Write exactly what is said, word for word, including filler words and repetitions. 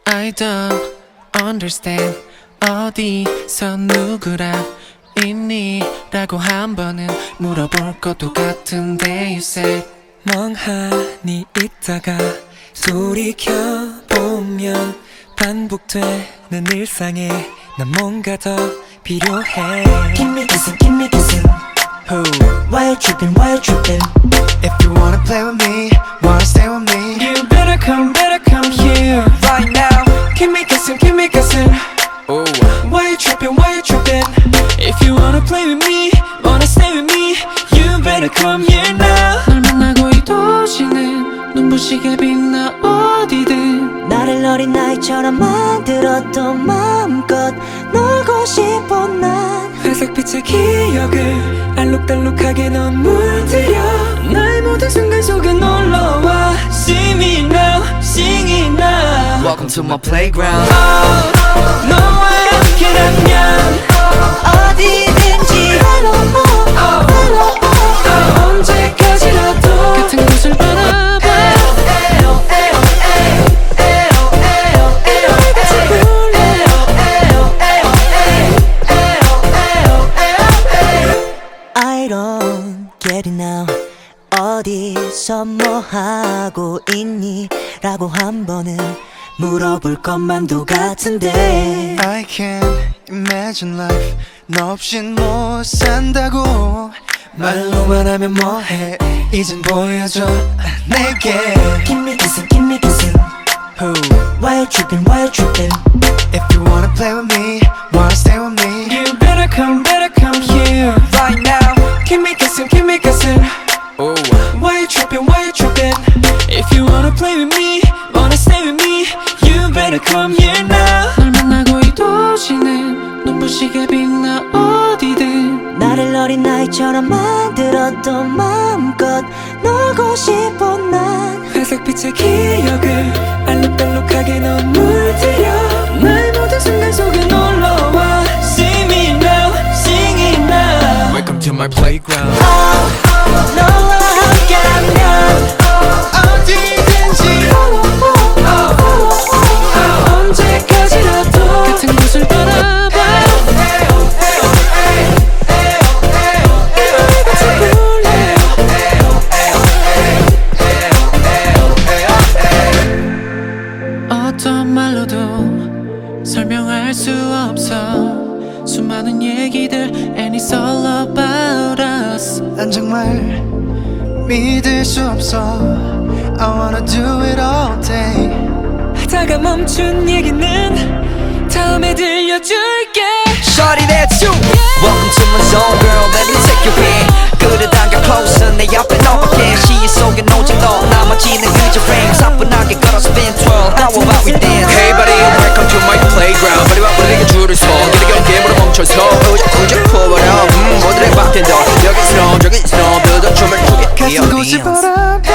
I don't understand 어디서 누구랑 있니? 라고 한 번은 물어볼 것도 같은데 you said 멍하니 있다가 돌이켜보면 반복되는 일상에 난 뭔가 더 필요해. Give me kissing, give me kissing. Who? Why you tripping, why you tripping? If you wanna play with me, wanna stay with me, You better come, better come here right now. Give me kissing, give me kissing. ooh. Why you tripping, why you tripping? If you wanna play with me, wanna stay with me, you better come here now. 널 만나고 이 도시는 눈부시게 빛나 어디든 나를 어린 나이처럼 만들었던 마음껏 놀고 싶어 난. 회색빛의 기억을 알록달록하게 넌 물들여 나의 모든 순간 속에 놀러와 See me now, sing it now. Welcome to my playground. Oh, 너와 함께라면 어디든지 hello, oh, hello, oh. 언제까지라도 같은 곳을 바라봐 I don't get it now. 어디서 뭐 하고 있니? 라고 한 번은 물어볼 것만도 같은데 I can't imagine life 너 없인 못 산다고 말로만 하면 뭐해 이젠 보여줘 내게 Give me kissing, give me kissing. Who? Why you tripping, why you tripping? If you wanna play with me, wanna stay with me, You better come, better come here right now. Give me kissing, give me kissing. ooh. Why you tripping, why you tripping? If you wanna play with me, wanna stay with me, you better come here now. 널 만나고 이 도시는 눈부시게 빛나 어디든 나를 어린 나이처럼 만들었던 마음껏 놀고 싶어 난. 회색빛의 기억을 알록달록하게 넌 물들여 나의 모든 순간 속에 놀러와 See me now, sing it now. Welcome to my playground. 너와 함께라면 어디든지 언제까지라도 같은 곳을 바라봐 어떤 말로도 설명할 수 없어 수많은 얘기들 And it's all about us 난 정말 믿을 수 없어 I wanna do it all day. 하다가 멈춘 얘기는 다음에 들려줄게. Shorty, that's you. Welcome to my zone, girl. Let me take you in. 끌어당겨 closer 내 옆에 너밖에 시야 속에 오직 너 나머지는 그저 frame 사뿐하게 걸어 spin twirl. How about we dance? Hey buddy, welcome to my playground. 빨리 와 우리에게 줄을 서 길의 경계무로 멈춰서 우적우적 퍼버려 음 모두의 바텐더 여기서 저기서 너도 춤을 추게 같은 곳을 바라봐